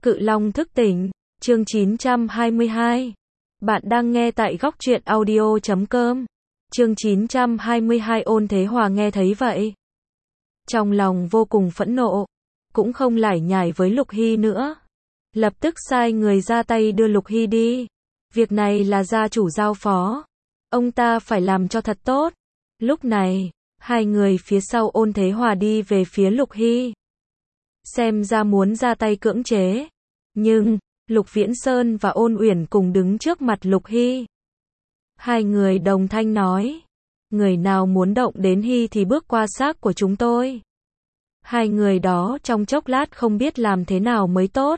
Cự Long thức tỉnh, chương 922. Bạn đang nghe tại góc truyện audio.com. Chương 922 Ôn Thế Hòa nghe thấy vậy. Trong lòng vô cùng phẫn nộ, cũng không lải nhải với Lục Hy nữa. Lập tức sai người ra tay đưa Lục Hy đi. Việc này là gia chủ giao phó. Ông ta phải làm cho thật tốt. Lúc này, hai người phía sau Ôn Thế Hòa đi về phía Lục Hy. Xem ra muốn ra tay cưỡng chế. Nhưng, Lục Viễn Sơn và Ôn Uyển cùng đứng trước mặt Lục Hy. Hai người đồng thanh nói. Người nào muốn động đến Hy thì bước qua xác của chúng tôi. Hai người đó trong chốc lát không biết làm thế nào mới tốt.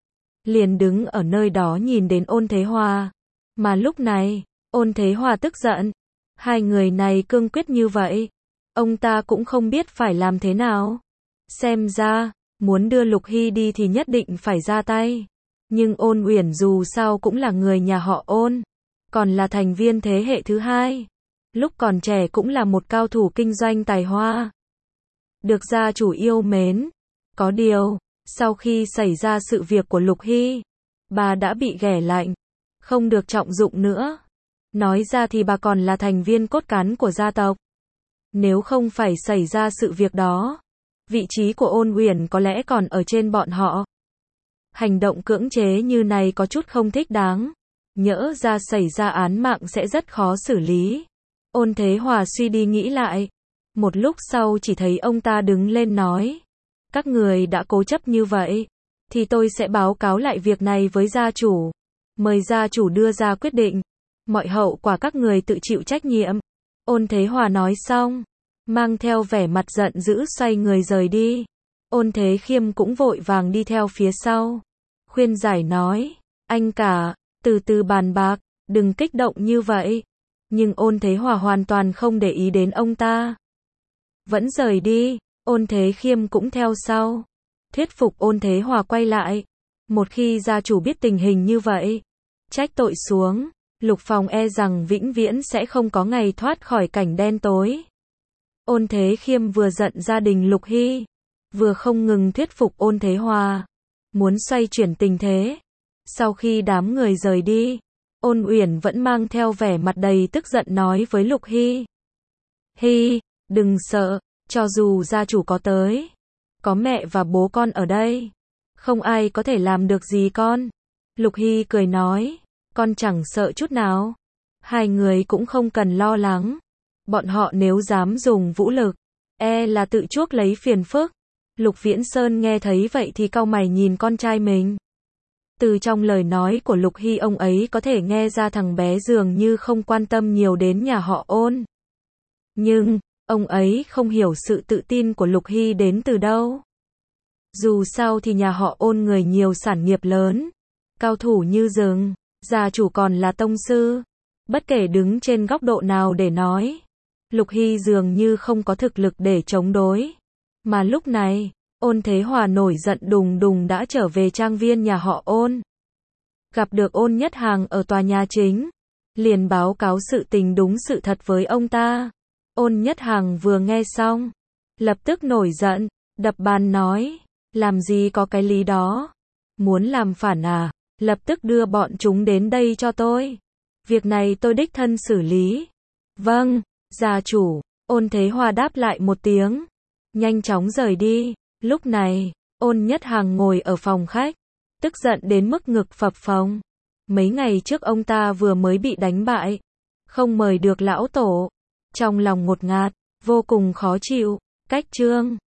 Liền đứng ở nơi đó nhìn đến Ôn Thế Hòa. Mà lúc này, Ôn Thế Hòa tức giận. Hai người này cương quyết như vậy. Ông ta cũng không biết phải làm thế nào. Xem ra, muốn đưa Lục Hy đi thì nhất định phải ra tay. Nhưng Ôn Uyển dù sao cũng là người nhà họ Ôn. Còn là thành viên thế hệ thứ hai. Lúc còn trẻ cũng là một cao thủ kinh doanh tài hoa. Được gia chủ yêu mến. Có điều, sau khi xảy ra sự việc của Lục Hy, bà đã bị ghẻ lạnh. Không được trọng dụng nữa. Nói ra thì bà còn là thành viên cốt cán của gia tộc. Nếu không phải xảy ra sự việc đó, vị trí của Ôn Uyển có lẽ còn ở trên bọn họ. Hành động cưỡng chế như này có chút không thích đáng. Nhỡ ra xảy ra án mạng sẽ rất khó xử lý. Ôn Thế Hòa suy đi nghĩ lại. Một lúc sau chỉ thấy ông ta đứng lên nói. Các người đã cố chấp như vậy, thì tôi sẽ báo cáo lại việc này với gia chủ. Mời gia chủ đưa ra quyết định. Mọi hậu quả các người tự chịu trách nhiệm. Ôn Thế Hòa nói xong, mang theo vẻ mặt giận dữ xoay người rời đi. Ôn Thế Khiêm cũng vội vàng đi theo phía sau. Khuyên giải nói, anh cả, từ từ bàn bạc, đừng kích động như vậy. Nhưng Ôn Thế Hòa hoàn toàn không để ý đến ông ta. Vẫn rời đi, Ôn Thế Khiêm cũng theo sau. Thuyết phục Ôn Thế Hòa quay lại. Một khi gia chủ biết tình hình như vậy, trách tội xuống, Lục Phòng e rằng vĩnh viễn sẽ không có ngày thoát khỏi cảnh đen tối. Ôn Thế Khiêm vừa giận gia đình Lục Hy, vừa không ngừng thuyết phục Ôn Thế Hòa, muốn xoay chuyển tình thế. Sau khi đám người rời đi, Ôn Uyển vẫn mang theo vẻ mặt đầy tức giận nói với Lục Hy. Hy, đừng sợ, cho dù gia chủ có tới, có mẹ và bố con ở đây, không ai có thể làm được gì con. Lục Hy cười nói, con chẳng sợ chút nào. Hai người cũng không cần lo lắng. Bọn họ nếu dám dùng vũ lực, e là tự chuốc lấy phiền phức. Lục Viễn Sơn nghe thấy vậy thì cau mày nhìn con trai mình. Từ trong lời nói của Lục Hy ông ấy có thể nghe ra thằng bé dường như không quan tâm nhiều đến nhà họ Ôn. Nhưng, ông ấy không hiểu sự tự tin của Lục Hy đến từ đâu. Dù sao thì nhà họ Ôn người nhiều sản nghiệp lớn, cao thủ như rừng, gia chủ còn là tông sư. Bất kể đứng trên góc độ nào để nói, Lục Hy dường như không có thực lực để chống đối. Mà lúc này, Ôn Thế Hòa nổi giận đùng đùng đã trở về trang viên nhà họ Ôn. Gặp được Ôn Nhất Hằng ở tòa nhà chính, liền báo cáo sự tình đúng sự thật với ông ta. Ôn Nhất Hằng vừa nghe xong, lập tức nổi giận, đập bàn nói, làm gì có cái lý đó. Muốn làm phản à, lập tức đưa bọn chúng đến đây cho tôi. Việc này tôi đích thân xử lý. Vâng, gia chủ. Ôn Thế Hòa đáp lại một tiếng, nhanh chóng rời đi. Lúc này, Ôn Nhất Hằng ngồi ở phòng khách, tức giận đến mức ngực phập phồng. Mấy ngày trước ông ta vừa mới bị đánh bại, không mời được lão tổ. Trong lòng ngột ngạt, vô cùng khó chịu. Cách chương